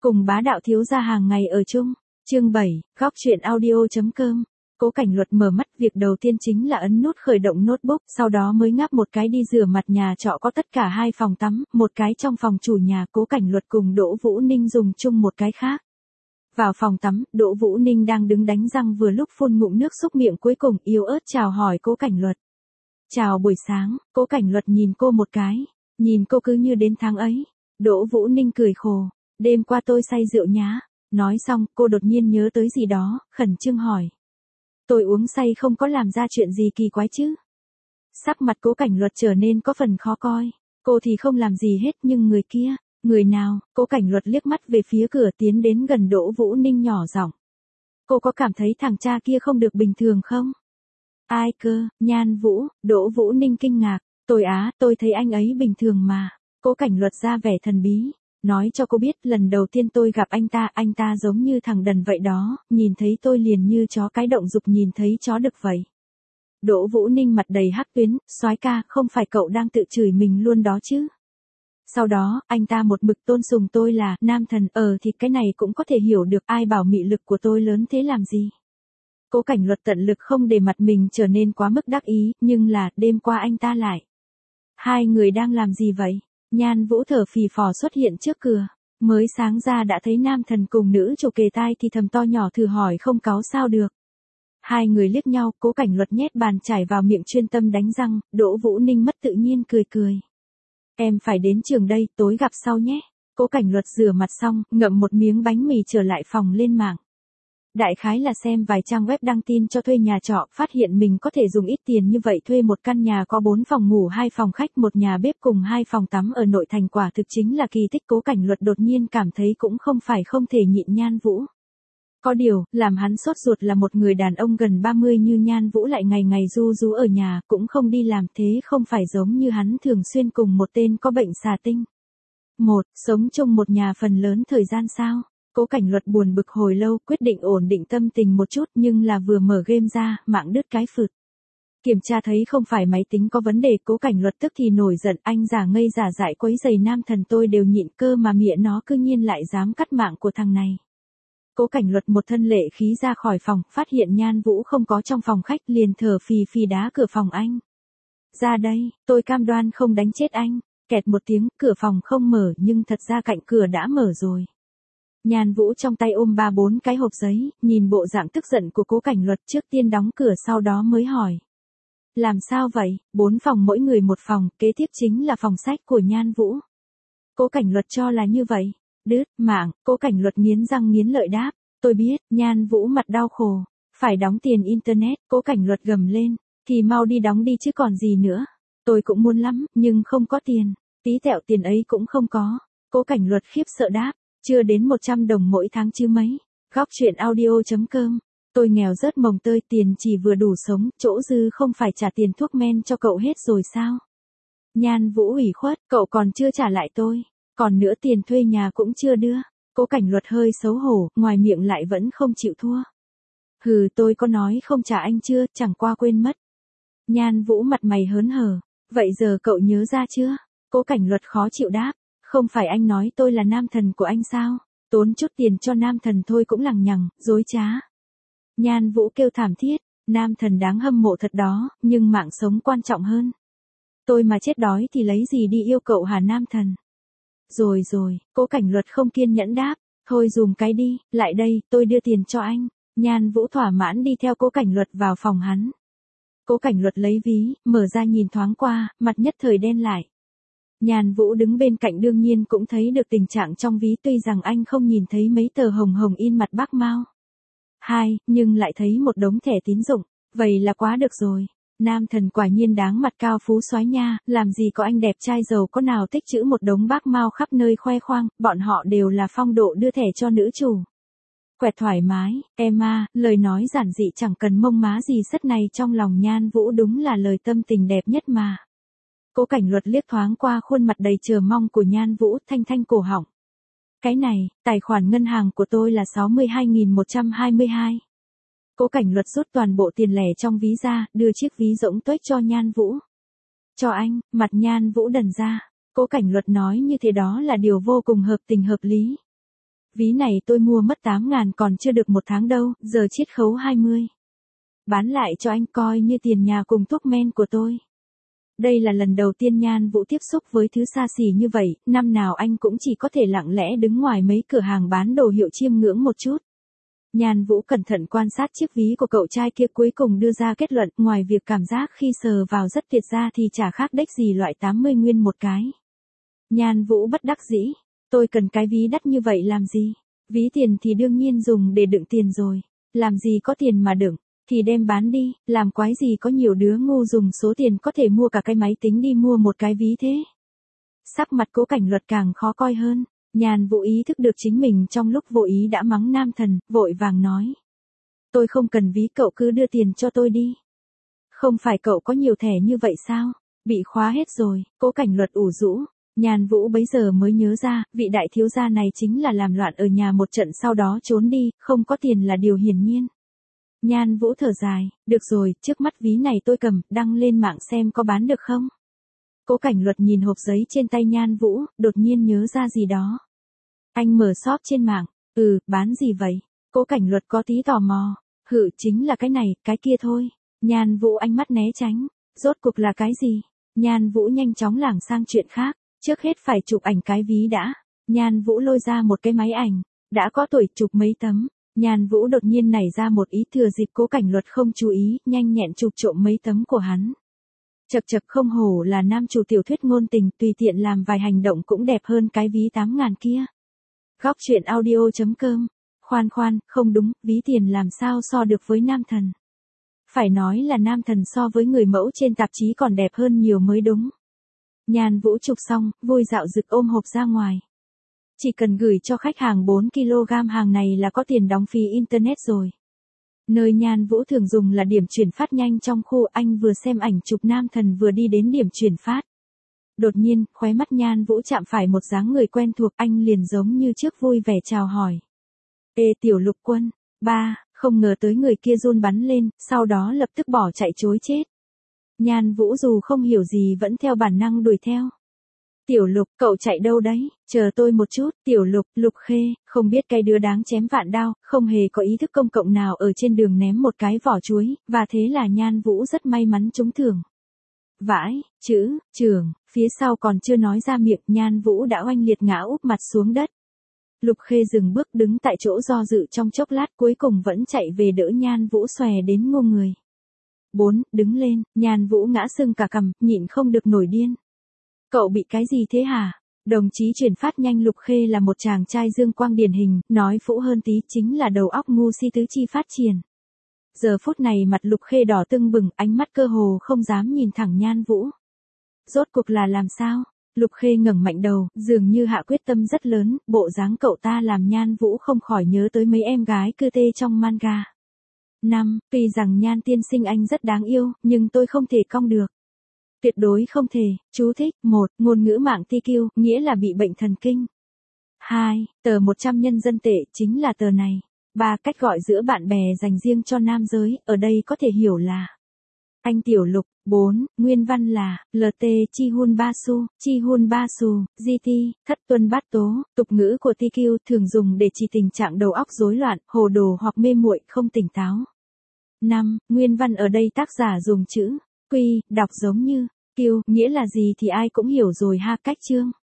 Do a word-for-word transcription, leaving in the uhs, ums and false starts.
cùng bá đạo thiếu gia hàng ngày ở chung. Chương bảy, góc truyện audio.com. Cố Cảnh Luật mở mắt, việc đầu tiên chính là ấn nút khởi động notebook, sau đó mới ngáp một cái đi rửa mặt. Nhà trọ có tất cả hai phòng tắm, một cái trong phòng chủ nhà, Cố Cảnh Luật cùng Đỗ Vũ Ninh dùng chung một cái khác. Vào phòng tắm, Đỗ Vũ Ninh đang đứng đánh răng vừa lúc phun ngụm nước xúc miệng cuối cùng yếu ớt chào hỏi Cố Cảnh Luật. Chào buổi sáng. Cố Cảnh Luật nhìn cô một cái, nhìn cô cứ như đến tháng ấy. Đỗ Vũ Ninh cười khổ, đêm qua tôi say rượu nhá. Nói xong, cô đột nhiên nhớ tới gì đó, khẩn trương hỏi. Tôi uống say không có làm ra chuyện gì kỳ quái chứ? Sắc mặt Cố Cảnh Luật trở nên có phần khó coi. Cô thì không làm gì hết, nhưng người kia, người nào? Cố Cảnh Luật liếc mắt về phía cửa, tiến đến gần Đỗ Vũ Ninh nhỏ giọng. Cô có cảm thấy thằng cha kia không được bình thường không? Ai cơ? Nhan Vũ. Đỗ Vũ Ninh kinh ngạc. Tôi á, tôi thấy anh ấy bình thường mà. Cố Cảnh Luật ra vẻ thần bí. Nói cho cô biết, lần đầu tiên tôi gặp anh ta, anh ta giống như thằng đần vậy đó, nhìn thấy tôi liền như chó cái động dục nhìn thấy chó đực vậy. Đỗ Vũ Ninh mặt đầy hắc tuyến, soái ca, không phải cậu đang tự chửi mình luôn đó chứ? Sau đó, anh ta một mực tôn sùng tôi là nam thần, ờ thì cái này cũng có thể hiểu được, ai bảo mị lực của tôi lớn thế làm gì. Cố Cảnh Luật tận lực không để mặt mình trở nên quá mức đắc ý, nhưng là, đêm qua anh ta lại. Hai người đang làm gì vậy? Nhan Vũ thở phì phò xuất hiện trước cửa. Mới sáng ra đã thấy nam thần cùng nữ chủ kề tai thì thầm to nhỏ thử hỏi không cáu sao được. Hai người liếc nhau, Cố Cảnh Luật nhét bàn chải vào miệng chuyên tâm đánh răng, Đỗ Vũ Ninh mất tự nhiên cười cười. Em phải đến trường đây, tối gặp sau nhé. Cố Cảnh Luật rửa mặt xong, ngậm một miếng bánh mì trở lại phòng lên mạng. Đại khái là xem vài trang web đăng tin cho thuê nhà trọ, phát hiện mình có thể dùng ít tiền như vậy thuê một căn nhà có bốn phòng ngủ, hai phòng khách, một nhà bếp cùng hai phòng tắm ở nội thành, quả thực chính là kỳ tích. Cố Cảnh Luật đột nhiên cảm thấy cũng không phải không thể nhịn Nhan Vũ. Có điều, làm hắn sốt ruột là một người đàn ông gần ba mươi như Nhan Vũ lại ngày ngày ru rú ở nhà, cũng không đi làm, thế không phải giống như hắn thường xuyên cùng một tên có bệnh xà tinh. Một, sống chung một nhà phần lớn thời gian sao? Cố Cảnh Luật buồn bực hồi lâu, quyết định ổn định tâm tình một chút, nhưng là vừa mở game ra, mạng đứt cái phượt. Kiểm tra thấy không phải máy tính có vấn đề, Cố Cảnh Luật tức thì nổi giận, anh giả ngây giả dại quấy giày nam thần tôi đều nhịn, cơ mà mịa nó cư nhiên lại dám cắt mạng của thằng này. Cố Cảnh Luật một thân lệ khí ra khỏi phòng, phát hiện Nhan Vũ không có trong phòng khách, liền thở phì phì đá cửa phòng anh. Ra đây, tôi cam đoan không đánh chết anh. Kẹt một tiếng, cửa phòng không mở, nhưng thật ra cạnh cửa đã mở rồi. Nhan Vũ trong tay ôm ba bốn cái hộp giấy, nhìn bộ dạng tức giận của Cố Cảnh Luật, trước tiên đóng cửa sau đó mới hỏi. Làm sao vậy? Bốn phòng mỗi người một phòng, kế tiếp chính là phòng sách của Nhan Vũ. Cố Cảnh Luật cho là như vậy. Đứt mạng. Cố Cảnh Luật nghiến răng nghiến lợi đáp. Tôi biết. Nhan Vũ mặt đau khổ. Phải đóng tiền internet. Cố Cảnh Luật gầm lên. Thì mau đi đóng đi chứ còn gì nữa. Tôi cũng muốn lắm, nhưng không có tiền. Tí tẹo tiền ấy cũng không có. Cố Cảnh Luật khiếp sợ đáp. Chưa đến một trăm đồng mỗi tháng chứ mấy. Góc truyện audio.com. Tôi nghèo rớt mồng tơi, tiền chỉ vừa đủ sống, chỗ dư không phải trả tiền thuốc men cho cậu hết rồi sao? Nhan Vũ ủy khuất, cậu còn chưa trả lại tôi. Còn nữa tiền thuê nhà cũng chưa đưa. Cố Cảnh Luật hơi xấu hổ, ngoài miệng lại vẫn không chịu thua. Hừ, tôi có nói không trả anh chưa, chẳng qua quên mất. Nhan Vũ mặt mày hớn hở. Vậy giờ cậu nhớ ra chưa? Cố Cảnh Luật khó chịu đáp. Không phải anh nói tôi là nam thần của anh sao? Tốn chút tiền cho nam thần thôi cũng lằng nhằng, dối trá. Nhan Vũ kêu thảm thiết. Nam thần đáng hâm mộ thật đó, nhưng mạng sống quan trọng hơn. Tôi mà chết đói thì lấy gì đi yêu cậu hả nam thần? Rồi rồi, Cố Cảnh Luật không kiên nhẫn đáp. Thôi dùm cái đi, lại đây, tôi đưa tiền cho anh. Nhan Vũ thỏa mãn đi theo Cố Cảnh Luật vào phòng hắn. Cố Cảnh Luật lấy ví, mở ra nhìn thoáng qua, mặt nhất thời đen lại. Nhan Vũ đứng bên cạnh đương nhiên cũng thấy được tình trạng trong ví, tuy rằng anh không nhìn thấy mấy tờ hồng hồng in mặt bác Mao. Hai, nhưng lại thấy một đống thẻ tín dụng, vậy là quá được rồi. Nam thần quả nhiên đáng mặt cao phú soái nha, làm gì có anh đẹp trai giàu có nào tích trữ một đống bác Mao khắp nơi khoe khoang, bọn họ đều là phong độ đưa thẻ cho nữ chủ. Quẹt thoải mái, em à, lời nói giản dị chẳng cần mông má gì sất này trong lòng Nhan Vũ đúng là lời tâm tình đẹp nhất mà. Cố Cảnh Luật liếc thoáng qua khuôn mặt đầy chờ mong của Nhan Vũ, thanh thanh cổ họng. Cái này, tài khoản ngân hàng của tôi là sáu mươi hai nghìn một trăm hai mươi hai. Cố Cảnh Luật rút toàn bộ tiền lẻ trong ví ra, đưa chiếc ví rỗng tuếch cho Nhan Vũ. Cho anh. Mặt Nhan Vũ đần ra. Cố Cảnh Luật nói như thế đó là điều vô cùng hợp tình hợp lý. Ví này tôi mua mất tám ngàn còn chưa được một tháng đâu, giờ chiết khấu hai mươi. Bán lại cho anh coi như tiền nhà cùng thuốc men của tôi. Đây là lần đầu tiên Nhan Vũ tiếp xúc với thứ xa xỉ như vậy, năm nào anh cũng chỉ có thể lặng lẽ đứng ngoài mấy cửa hàng bán đồ hiệu chiêm ngưỡng một chút. Nhan Vũ cẩn thận quan sát chiếc ví của cậu trai kia, cuối cùng đưa ra kết luận, ngoài việc cảm giác khi sờ vào rất tuyệt ra thì chả khác đếch gì loại tám mươi nguyên một cái. Nhan Vũ bất đắc dĩ, tôi cần cái ví đắt như vậy làm gì? Ví tiền thì đương nhiên dùng để đựng tiền rồi, làm gì có tiền mà đựng, thì đem bán đi, làm quái gì có nhiều đứa ngu dùng số tiền có thể mua cả cái máy tính đi mua một cái ví thế. Sắc mặt Cố Cảnh Luật càng khó coi hơn. Nhan Vũ ý thức được chính mình trong lúc vô ý đã mắng nam thần, vội vàng nói. Tôi không cần ví, cậu cứ đưa tiền cho tôi đi. Không phải cậu có nhiều thẻ như vậy sao? Bị khóa hết rồi, Cố Cảnh Luật ủ rũ. Nhan Vũ bấy giờ mới nhớ ra, vị đại thiếu gia này chính là làm loạn ở nhà một trận sau đó trốn đi, không có tiền là điều hiển nhiên. Nhan Vũ thở dài, được rồi, trước mắt ví này tôi cầm, đăng lên mạng xem có bán được không? Cố Cảnh Luật nhìn hộp giấy trên tay Nhan Vũ, đột nhiên nhớ ra gì đó. Anh mở shop trên mạng, ừ, bán gì vậy? Cố Cảnh Luật có tí tò mò, hự chính là cái này, cái kia thôi. Nhan Vũ ánh mắt né tránh, rốt cuộc là cái gì? Nhan Vũ nhanh chóng lảng sang chuyện khác, trước hết phải chụp ảnh cái ví đã. Nhan Vũ lôi ra một cái máy ảnh, đã có tuổi chụp mấy tấm. Nhan Vũ đột nhiên nảy ra một ý, thừa dịp Cố Cảnh Luật không chú ý, nhanh nhẹn chụp trộm mấy tấm của hắn. Chật chật, không hổ là nam chủ tiểu thuyết ngôn tình, tùy tiện làm vài hành động cũng đẹp hơn cái ví tám ngàn kia. Góc truyện audio chấm com. Khoan khoan, không đúng, ví tiền làm sao so được với nam thần. Phải nói là nam thần so với người mẫu trên tạp chí còn đẹp hơn nhiều mới đúng. Nhan Vũ chụp xong, vui dạo dực ôm hộp ra ngoài. Chỉ cần gửi cho khách hàng bốn ki lô gam hàng này là có tiền đóng phí internet rồi. Nơi Nhan Vũ thường dùng là điểm chuyển phát nhanh trong khu, anh vừa xem ảnh chụp nam thần vừa đi đến điểm chuyển phát. Đột nhiên, khóe mắt Nhan Vũ chạm phải một dáng người quen thuộc, anh liền giống như trước vui vẻ chào hỏi. Ê Tiểu Lục Quân, ba, không ngờ tới người kia run bắn lên, sau đó lập tức bỏ chạy chối chết. Nhan Vũ dù không hiểu gì vẫn theo bản năng đuổi theo. Tiểu Lục, cậu chạy đâu đấy, chờ tôi một chút, Tiểu Lục, Lục Khê, không biết cái đứa đáng chém vạn đao, không hề có ý thức công cộng nào ở trên đường ném một cái vỏ chuối, và thế là Nhan Vũ rất may mắn trúng thưởng. Vãi, chữ, trường, phía sau còn chưa nói ra miệng, Nhan Vũ đã oanh liệt ngã úp mặt xuống đất. Lục Khê dừng bước đứng tại chỗ do dự trong chốc lát, cuối cùng vẫn chạy về đỡ Nhan Vũ xòe đến ngô người. Bốn, đứng lên, Nhan Vũ ngã sưng cả cằm, nhịn không được nổi điên. Cậu bị cái gì thế hả? Đồng chí chuyển phát nhanh Lục Khê là một chàng trai dương quang điển hình, nói phũ hơn tí chính là đầu óc ngu si tứ chi phát triển. Giờ phút này mặt Lục Khê đỏ tưng bừng, ánh mắt cơ hồ không dám nhìn thẳng Nhan Vũ. Rốt cuộc là làm sao? Lục Khê ngẩng mạnh đầu, dường như hạ quyết tâm rất lớn, bộ dáng cậu ta làm Nhan Vũ không khỏi nhớ tới mấy em gái cư tê trong manga. Năm, tuy rằng Nhan tiên sinh anh rất đáng yêu, nhưng tôi không thể cong được. Tuyệt đối không thể. Chú thích. Một, ngôn ngữ mạng tê kiu, nghĩa là bị bệnh thần kinh. Hai, tờ một trăm nhân dân tệ, chính là tờ này. Ba, cách gọi giữa bạn bè dành riêng cho nam giới, ở đây có thể hiểu là anh Tiểu Lục. Bốn, nguyên văn là lờ tê Chi Hun Ba Su, Chi Hun Ba Su, giê tê, thất tuân bát tố, tục ngữ của tê kiu thường dùng để chỉ tình trạng đầu óc rối loạn, hồ đồ hoặc mê muội, không tỉnh táo. Năm, nguyên văn ở đây tác giả dùng chữ quy, đọc giống như kiu, nghĩa là gì thì ai cũng hiểu rồi ha, cách chương.